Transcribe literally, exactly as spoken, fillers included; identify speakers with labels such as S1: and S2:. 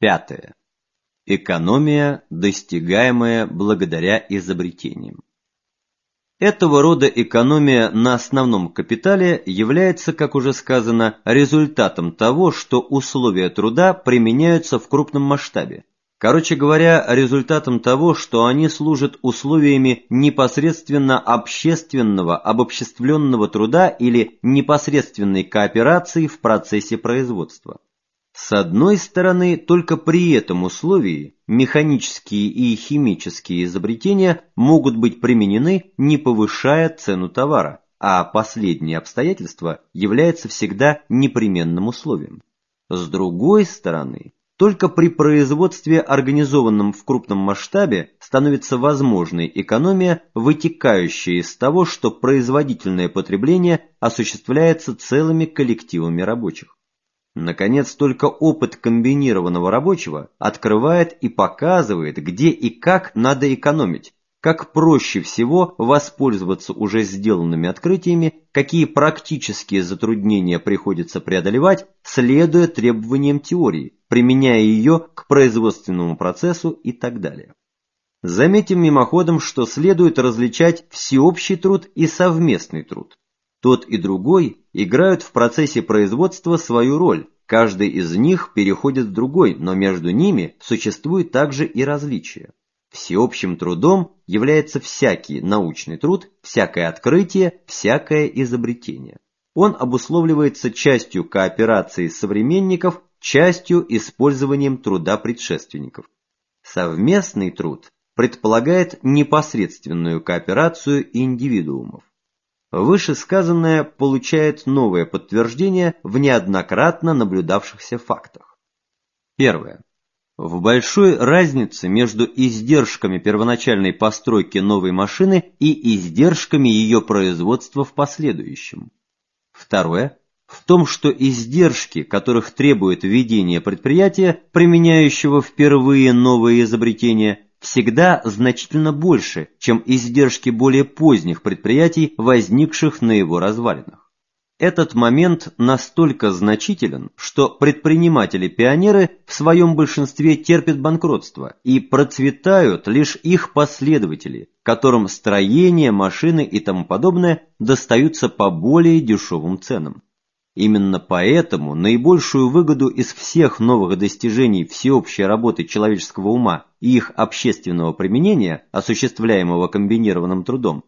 S1: Пятое. Экономия, достигаемая благодаря изобретениям. Этого рода экономия на основном капитале является, как уже сказано, результатом того, что условия труда применяются в крупном масштабе. Короче говоря, результатом того, что они служат условиями непосредственно общественного, обобществленного труда или непосредственной кооперации в процессе производства. С одной стороны, только при этом условии механические и химические изобретения могут быть применены, не повышая цену товара, а последнее обстоятельство является всегда непременным условием. С другой стороны, только при производстве, организованном в крупном масштабе, становится возможной экономия, вытекающая из того, что производительное потребление осуществляется целыми коллективами рабочих. Наконец, только опыт комбинированного рабочего открывает и показывает, где и как надо экономить, как проще всего воспользоваться уже сделанными открытиями, какие практические затруднения приходится преодолевать, следуя требованиям теории, применяя ее к производственному процессу и так далее. Заметим мимоходом, что следует различать всеобщий труд и совместный труд. Тот и другой играют в процессе производства свою роль, каждый из них переходит в другой, но между ними существует также и различия. Всеобщим трудом является всякий научный труд, всякое открытие, всякое изобретение. Он обусловливается частью кооперации современников, частью использованием труда предшественников. Совместный труд предполагает непосредственную кооперацию индивидуумов. Вышесказанное получает новое подтверждение в неоднократно наблюдавшихся фактах. Первое. В большой разнице между издержками первоначальной постройки новой машины и издержками ее производства в последующем. Второе. В том, что издержки, которых требует введение предприятия, применяющего впервые новые изобретения, всегда значительно больше, чем издержки более поздних предприятий, возникших на его развалинах. Этот момент настолько значителен, что предприниматели-пионеры в своем большинстве терпят банкротство, и процветают лишь их последователи, которым строение, машины и тому подобное достаются по более дешевым ценам. Именно поэтому наибольшую выгоду из всех новых достижений всеобщей работы человеческого ума и их общественного применения, осуществляемого комбинированным трудом,